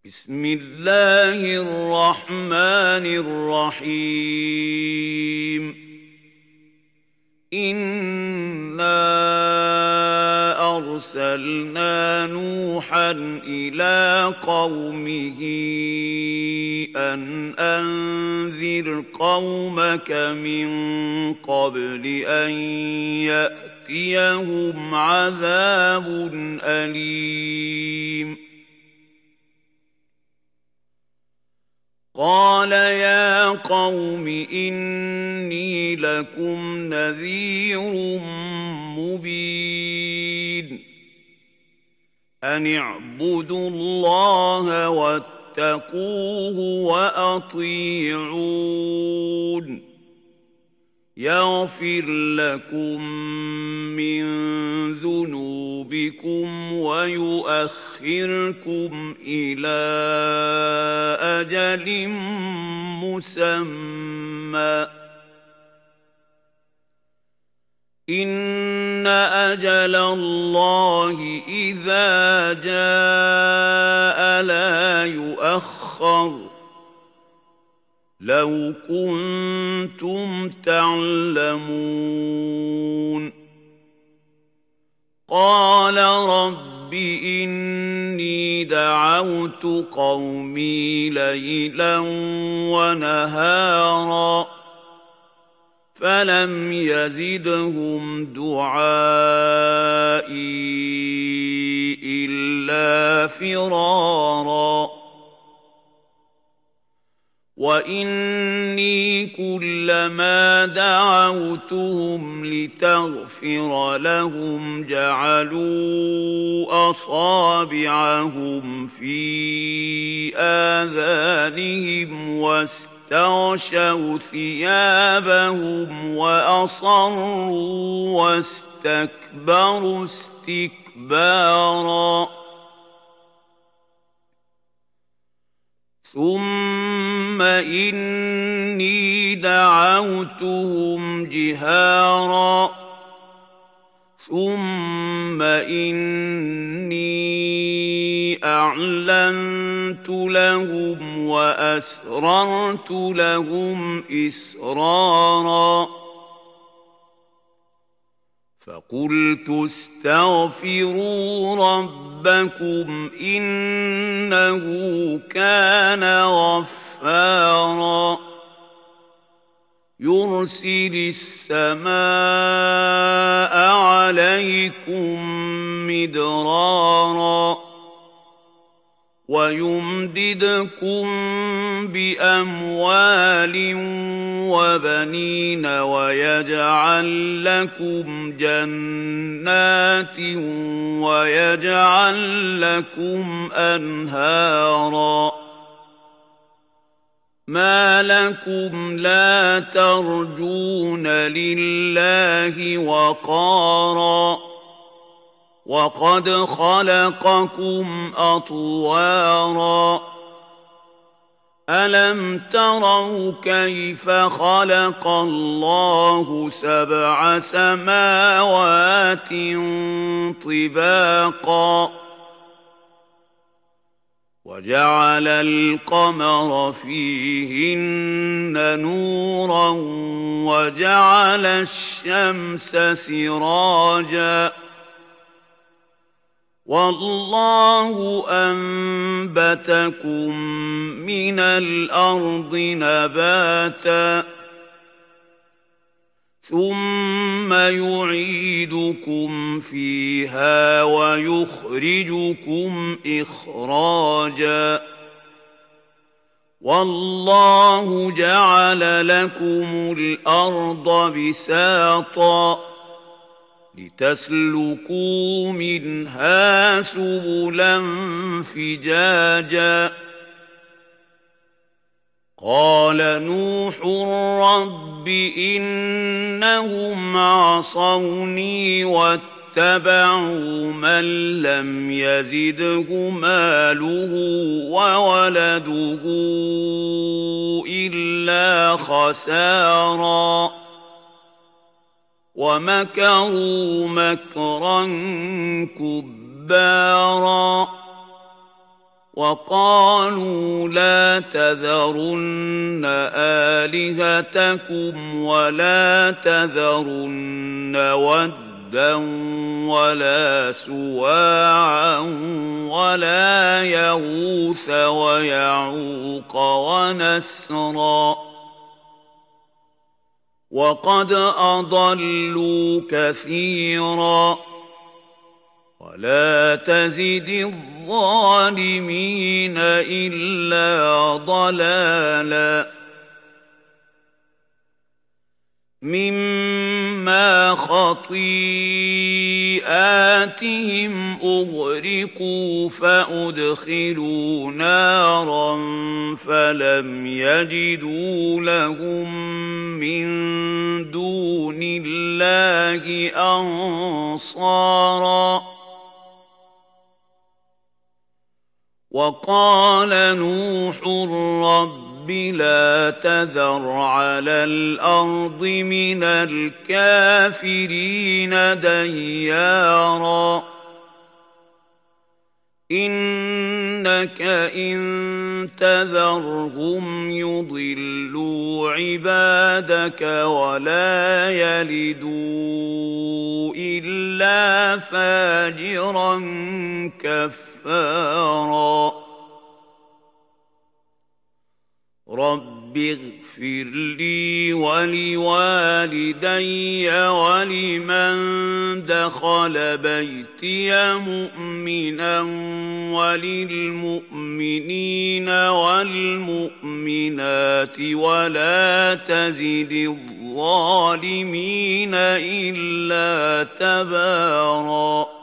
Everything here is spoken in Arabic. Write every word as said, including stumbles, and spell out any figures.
بسم الله الرحمن الرحيم إنا أرسلنا نوحا إلى قومه أن أنذر قومك من قبل أن يأتيهم عذاب أليم قال يا قوم إني لكم نذير مبين أن اعبدوا الله واتقوه وأطيعون يغفر لكم من ذنوبكم ويؤخركم إلى أجل مسمى إن أجل الله إذا جاء لا يؤخر لو كنتم تعلمون قال رب إني دعوت قومي ليلا ونهارا فلم يزدهم دعائي إلا فرارا وإني كلما دعوتهم لتغفر لهم جعلوا أصابعهم في آذانهم واستغشوا ثيابهم وأصروا واستكبروا استكبارا ثم إني دعوتهم جهارا ثم إني أعلنت لهم وأسررت لهم إسرارا فقلت استغفروا ربكم إنه كان غفارا يرسل السماء عليكم مدرارا ويمددكم بأموال وبنين ويجعل لكم جنات ويجعل لكم أنهارا ما لكم لا ترجون لله وقارا وقد خلقكم أطوارا ألم تروا كيف خلق الله سبع سماوات طباقا وجعل القمر فيهن نورا وجعل الشمس سراجا والله أنبتكم من الأرض نباتا ثم يعيدكم فيها ويخرجكم إخراجا والله جعل لكم الأرض بساطا لتسلكوا منها سبلا فجاجا قال نوح رب إنهم عصوني واتبعوا من لم يزده ماله وولده إلا خسارا ومكروا مكرا كبارا وقالوا لا تذرن آلهتكم ولا تذرن ودا ولا سواعا ولا يغوث ويعوق ونسرا وقد أضلوا كثيرا ولا تزد الظالمين إلا ضلالا مما خطيئاتهم أغرقوا فأدخلوا نارا فلم يجدوا لهم من دون الله أنصارا وقال نوح رب لا تذر على الأرض من الكافرين ديارا إنك إن تذرهم يضلوا عبادك ولا يلدوا إلا فاجرا كفارا رب اغفر لي ولوالدي ولمن دخل بيتي مؤمنا وللمؤمنين والمؤمنات ولا تزد الظالمين إلا تباراً